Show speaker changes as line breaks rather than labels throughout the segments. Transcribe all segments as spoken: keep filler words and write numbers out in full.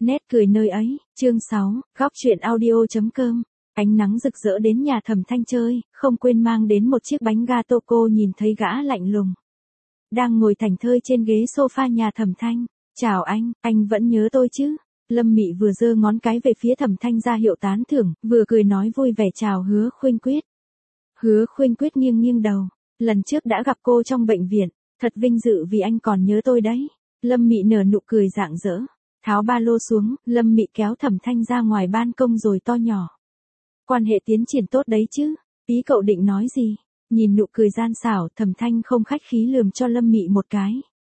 Nét cười nơi ấy, chương sáu, góc truyện audio.com. Ánh nắng rực rỡ đến nhà Thẩm Thanh chơi, không quên mang đến một chiếc bánh gato. Cô nhìn thấy gã lạnh lùng đang ngồi thảnh thơi trên ghế sofa nhà Thẩm Thanh. Chào anh, anh vẫn nhớ tôi chứ? Lâm Mị vừa giơ ngón cái về phía Thẩm Thanh ra hiệu tán thưởng, vừa cười nói vui vẻ chào Hứa Khuynh Quyết. Hứa Khuynh Quyết nghiêng nghiêng đầu, lần trước đã gặp cô trong bệnh viện, thật vinh dự vì anh còn nhớ tôi đấy. Lâm Mị nở nụ cười rạng rỡ. Tháo ba lô xuống, Lâm Mị kéo Thẩm Thanh ra ngoài ban công rồi to nhỏ. Quan hệ tiến triển tốt đấy chứ, ý cậu định nói gì? Nhìn nụ cười gian xảo, Thẩm Thanh không khách khí lườm cho Lâm Mị một cái.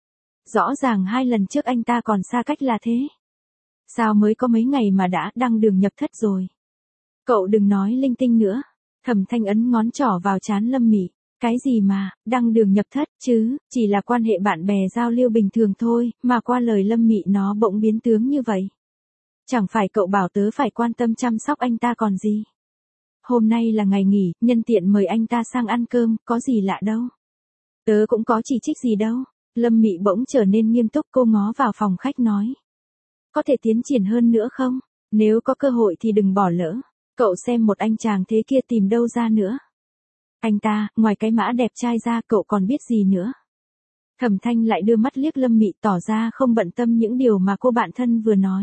Rõ ràng hai lần trước anh ta còn xa cách là thế. Sao mới có mấy ngày mà đã đăng đường nhập thất rồi? Cậu đừng nói linh tinh nữa. Thẩm Thanh ấn ngón trỏ vào trán Lâm Mị. Cái gì mà, đăng đường nhập thất chứ, chỉ là quan hệ bạn bè giao lưu bình thường thôi, mà qua lời Lâm Mị nó bỗng biến tướng như vậy. Chẳng phải cậu bảo tớ phải quan tâm chăm sóc anh ta còn gì. Hôm nay là ngày nghỉ, nhân tiện mời anh ta sang ăn cơm, có gì lạ đâu. Tớ cũng có chỉ trích gì đâu. Lâm Mị bỗng trở nên nghiêm túc, cô ngó vào phòng khách nói. Có thể tiến triển hơn nữa không? Nếu có cơ hội thì đừng bỏ lỡ. Cậu xem một anh chàng thế kia tìm đâu ra nữa. Anh ta, ngoài cái mã đẹp trai ra cậu còn biết gì nữa? Thẩm Thanh lại đưa mắt liếc Lâm Mị tỏ ra không bận tâm những điều mà cô bạn thân vừa nói.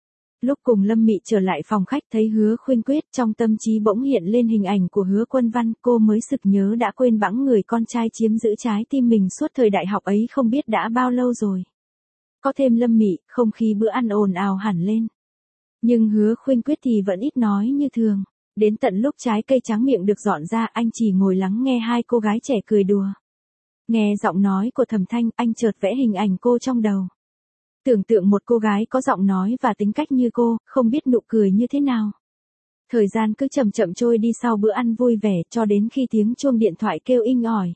Lúc cùng Lâm Mị trở lại phòng khách thấy Hứa Khuynh Quyết, trong tâm trí bỗng hiện lên hình ảnh của Hứa Quân Văn, cô mới sực nhớ đã quên bẵng người con trai chiếm giữ trái tim mình suốt thời đại học ấy không biết đã bao lâu rồi. Có thêm Lâm Mị, không khí bữa ăn ồn ào hẳn lên. Nhưng Hứa Khuynh Quyết thì vẫn ít nói như thường. Đến tận lúc trái cây tráng miệng được dọn ra, anh chỉ ngồi lắng nghe hai cô gái trẻ cười đùa. Nghe giọng nói của Thẩm Thanh, anh chợt vẽ hình ảnh cô trong đầu. Tưởng tượng một cô gái có giọng nói và tính cách như cô, không biết nụ cười như thế nào. Thời gian cứ chậm chậm trôi đi sau bữa ăn vui vẻ, cho đến khi tiếng chuông điện thoại kêu inh ỏi.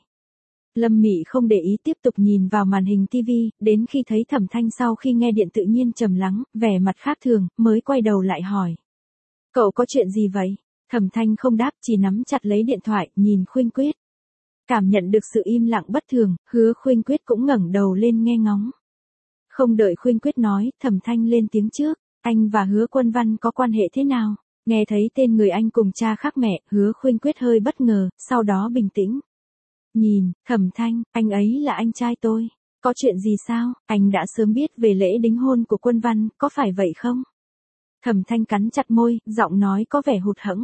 Lâm Mị không để ý tiếp tục nhìn vào màn hình tivi, đến khi thấy Thẩm Thanh sau khi nghe điện tự nhiên trầm lắng, vẻ mặt khác thường, mới quay đầu lại hỏi. Cậu có chuyện gì vậy? Thẩm Thanh không đáp, chỉ nắm chặt lấy điện thoại, nhìn Khuynh Quyết. Cảm nhận được sự im lặng bất thường, Hứa Khuynh Quyết cũng ngẩng đầu lên nghe ngóng. Không đợi Khuynh Quyết nói, Thẩm Thanh lên tiếng trước, anh và Hứa Quân Văn có quan hệ thế nào? Nghe thấy tên người anh cùng cha khác mẹ, Hứa Khuynh Quyết hơi bất ngờ, sau đó bình tĩnh. Nhìn, Thẩm Thanh, anh ấy là anh trai tôi. Có chuyện gì sao? Anh đã sớm biết về lễ đính hôn của Quân Văn, có phải vậy không? Thẩm Thanh cắn chặt môi, giọng nói có vẻ hụt hẫng.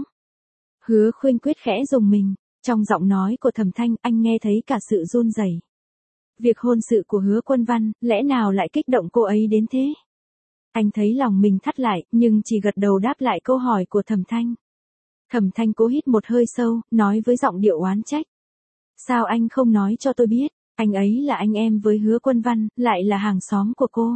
Hứa Khuynh Quyết khẽ rùng mình, trong giọng nói của Thẩm Thanh anh nghe thấy cả sự run rẩy. Việc hôn sự của Hứa Quân Văn, lẽ nào lại kích động cô ấy đến thế? Anh thấy lòng mình thắt lại, nhưng chỉ gật đầu đáp lại câu hỏi của Thẩm Thanh. Thẩm Thanh cố hít một hơi sâu, nói với giọng điệu oán trách. Sao anh không nói cho tôi biết, anh ấy là anh em với Hứa Quân Văn, lại là hàng xóm của cô.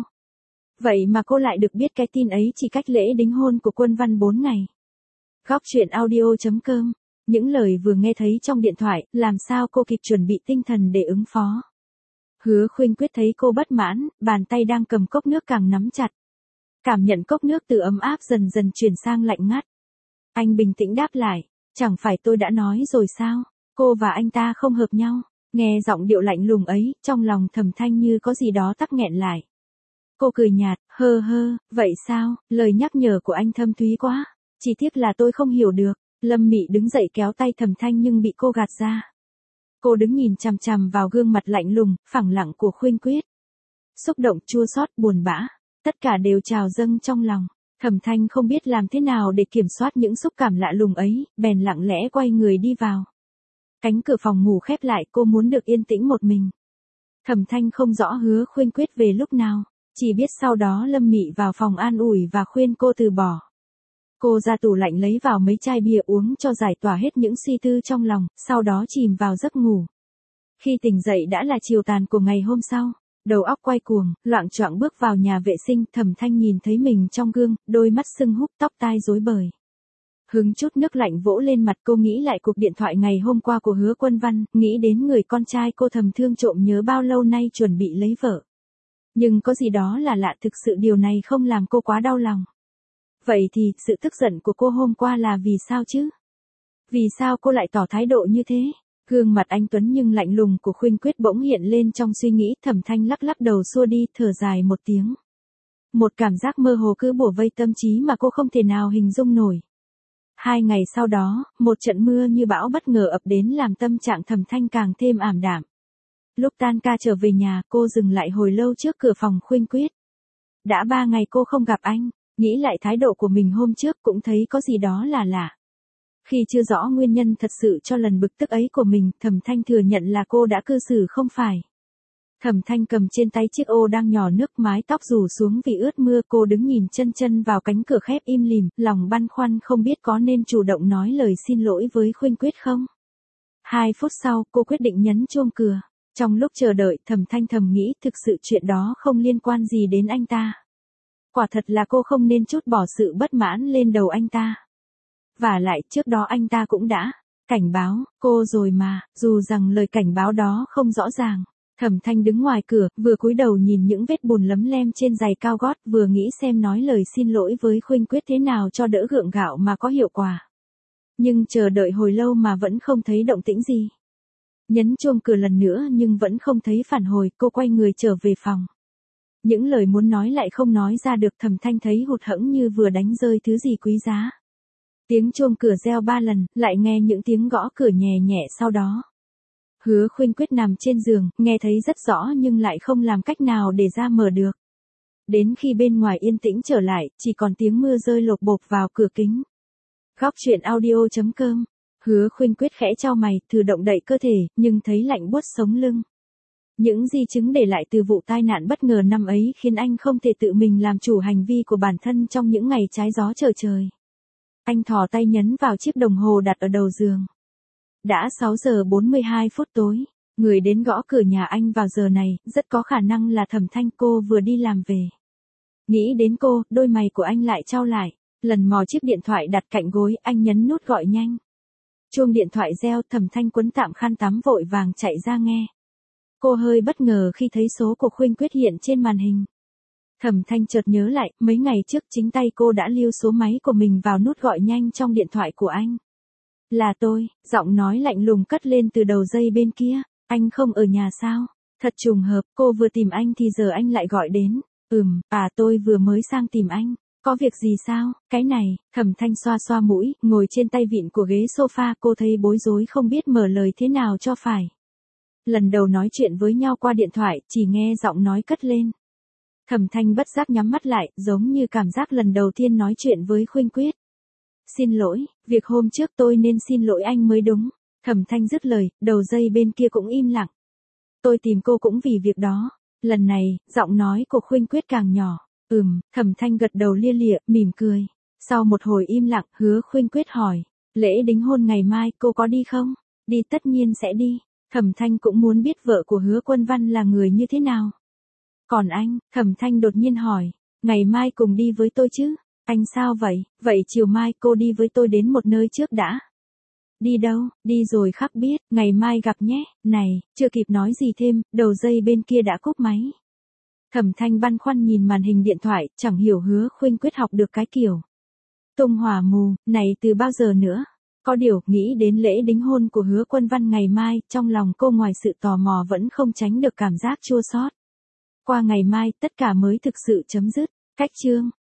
Vậy mà cô lại được biết cái tin ấy chỉ cách lễ đính hôn của Quân Văn bốn ngày. Góc truyện audio.com. Những lời vừa nghe thấy trong điện thoại, làm sao cô kịp chuẩn bị tinh thần để ứng phó. Hứa Khuynh Quyết thấy cô bất mãn, bàn tay đang cầm cốc nước càng nắm chặt. Cảm nhận cốc nước từ ấm áp dần dần chuyển sang lạnh ngắt. Anh bình tĩnh đáp lại, chẳng phải tôi đã nói rồi sao, cô và anh ta không hợp nhau. Nghe giọng điệu lạnh lùng ấy, trong lòng Thẩm Thanh như có gì đó tắc nghẹn lại. Cô cười nhạt, hơ hơ, vậy sao, lời nhắc nhở của anh thâm thúy quá, chỉ tiếc là tôi không hiểu được. Lâm Mị đứng dậy kéo tay Thẩm Thanh nhưng bị cô gạt ra. Cô đứng nhìn chằm chằm vào gương mặt lạnh lùng, phẳng lặng của Khuynh Quyết. Xúc động, chua xót, buồn bã, tất cả đều trào dâng trong lòng. Thẩm Thanh không biết làm thế nào để kiểm soát những xúc cảm lạ lùng ấy, bèn lặng lẽ quay người đi vào. Cánh cửa phòng ngủ khép lại, cô muốn được yên tĩnh một mình. Thẩm Thanh không rõ Hứa Khuynh Quyết về lúc nào, chỉ biết sau đó Lâm Mị vào phòng an ủi và khuyên cô từ bỏ. Cô ra tủ lạnh lấy vào mấy chai bia uống cho giải tỏa hết những suy tư trong lòng, sau đó chìm vào giấc ngủ. Khi tỉnh dậy đã là chiều tàn của ngày hôm sau, đầu óc quay cuồng, loạng choạng bước vào nhà vệ sinh, Thẩm Thanh nhìn thấy mình trong gương, đôi mắt sưng húp, tóc tai rối bời. Hứng chút nước lạnh vỗ lên mặt, cô nghĩ lại cuộc điện thoại ngày hôm qua của Hứa Quân Văn, nghĩ đến người con trai cô thầm thương trộm nhớ bao lâu nay chuẩn bị lấy vợ. Nhưng có gì đó là lạ, thực sự điều này không làm cô quá đau lòng. Vậy thì, sự tức giận của cô hôm qua là vì sao chứ? Vì sao cô lại tỏ thái độ như thế? Gương mặt anh tuấn nhưng lạnh lùng của Khuynh Quyết bỗng hiện lên trong suy nghĩ, Thẩm Thanh lắc lắc đầu xua đi, thở dài một tiếng. một cảm giác mơ hồ cứ bủa vây tâm trí mà cô không thể nào hình dung nổi. Hai ngày sau đó, một trận mưa như bão bất ngờ ập đến làm tâm trạng Thẩm Thanh càng thêm ảm đạm. Lúc tan ca trở về nhà, cô dừng lại hồi lâu trước cửa phòng Khuynh Quyết. Đã ba ngày cô không gặp anh, nghĩ lại thái độ của mình hôm trước cũng thấy có gì đó là lạ. Khi chưa rõ nguyên nhân thật sự cho lần bực tức ấy của mình, Thẩm Thanh thừa nhận là cô đã cư xử không phải. Thẩm Thanh cầm trên tay chiếc ô đang nhỏ nước, mái tóc rủ xuống vì ướt mưa, cô đứng nhìn chân chân vào cánh cửa khép im lìm, lòng băn khoăn không biết có nên chủ động nói lời xin lỗi với Khuynh Quyết không. Hai phút sau, cô quyết định nhấn chuông cửa. Trong lúc chờ đợi, Thẩm Thanh thầm nghĩ thực sự chuyện đó không liên quan gì đến anh ta. Quả thật là cô không nên trút bỏ sự bất mãn lên đầu anh ta. Vả lại trước đó anh ta cũng đã cảnh báo cô rồi mà, dù rằng lời cảnh báo đó không rõ ràng. Thẩm Thanh đứng ngoài cửa, vừa cúi đầu nhìn những vết bùn lấm lem trên giày cao gót, vừa nghĩ xem nói lời xin lỗi với Khuynh Quyết thế nào cho đỡ gượng gạo mà có hiệu quả. Nhưng chờ đợi hồi lâu mà vẫn không thấy động tĩnh gì. Nhấn chuông cửa lần nữa nhưng vẫn không thấy phản hồi, cô quay người trở về phòng. Những lời muốn nói lại không nói ra được, Thẩm Thanh thấy hụt hẫng như vừa đánh rơi thứ gì quý giá. Tiếng chuông cửa reo ba lần, lại nghe những tiếng gõ cửa nhẹ nhẹ sau đó. Hứa Khuynh Quyết nằm trên giường, nghe thấy rất rõ nhưng lại không làm cách nào để ra mở được. Đến khi bên ngoài yên tĩnh trở lại, chỉ còn tiếng mưa rơi lộp bộp vào cửa kính. Góc truyện audio chấm com. Hứa Khuynh Quyết khẽ chau mày, thử động đậy cơ thể, nhưng thấy lạnh buốt sống lưng. Những di chứng để lại từ vụ tai nạn bất ngờ năm ấy khiến anh không thể tự mình làm chủ hành vi của bản thân trong những ngày trái gió trở trời. Anh thò tay nhấn vào chiếc đồng hồ đặt ở đầu giường. Đã sáu giờ bốn mươi hai phút tối, người đến gõ cửa nhà anh vào giờ này, rất có khả năng là Thẩm Thanh, cô vừa đi làm về. Nghĩ đến cô, đôi mày của anh lại chau lại, lần mò chiếc điện thoại đặt cạnh gối, anh nhấn nút gọi nhanh. Chuông điện thoại reo, Thẩm Thanh quấn tạm khăn tắm vội vàng chạy ra nghe. Cô hơi bất ngờ khi thấy số của Khuynh Quyết hiện trên màn hình. Thẩm Thanh chợt nhớ lại, mấy ngày trước chính tay cô đã lưu số máy của mình vào nút gọi nhanh trong điện thoại của anh. Là tôi, giọng nói lạnh lùng cất lên từ đầu dây bên kia, anh không ở nhà sao? Thật trùng hợp, cô vừa tìm anh thì giờ anh lại gọi đến. Ừm, à tôi vừa mới sang tìm anh. Có việc gì sao? Cái này, Thẩm Thanh xoa xoa mũi, ngồi trên tay vịn của ghế sofa, cô thấy bối rối không biết mở lời thế nào cho phải. Lần đầu nói chuyện với nhau qua điện thoại, chỉ nghe giọng nói cất lên. Thẩm Thanh bất giác nhắm mắt lại, giống như cảm giác lần đầu tiên nói chuyện với Khuynh Quyết. Xin lỗi, việc hôm trước tôi nên xin lỗi anh mới đúng. Thẩm Thanh dứt lời, đầu dây bên kia cũng im lặng. Tôi tìm cô cũng vì việc đó. Lần này, giọng nói của Khuynh Quyết càng nhỏ. Ừm, Thẩm Thanh gật đầu lia lịa, mỉm cười. Sau một hồi im lặng, Hứa Khuynh Quyết hỏi. Lễ đính hôn ngày mai, cô có đi không? Đi, tất nhiên sẽ đi. Thẩm Thanh cũng muốn biết vợ của Hứa Quân Văn là người như thế nào. Còn anh, Thẩm Thanh đột nhiên hỏi. Ngày mai cùng đi với tôi chứ? Anh sao vậy? Vậy chiều mai cô đi với tôi đến một nơi trước đã. Đi đâu? Đi rồi khắc biết, ngày mai gặp nhé. Này, chưa kịp nói gì thêm, đầu dây bên kia đã cúp máy. Thẩm Thanh băn khoăn nhìn màn hình điện thoại, chẳng hiểu Hứa Khuynh Quyết học được cái kiểu tung hỏa mù này từ bao giờ nữa. Có điều, nghĩ đến lễ đính hôn của Hứa Quân Văn ngày mai, trong lòng cô ngoài sự tò mò vẫn không tránh được cảm giác chua xót. Qua ngày mai, tất cả mới thực sự chấm dứt. Cách chương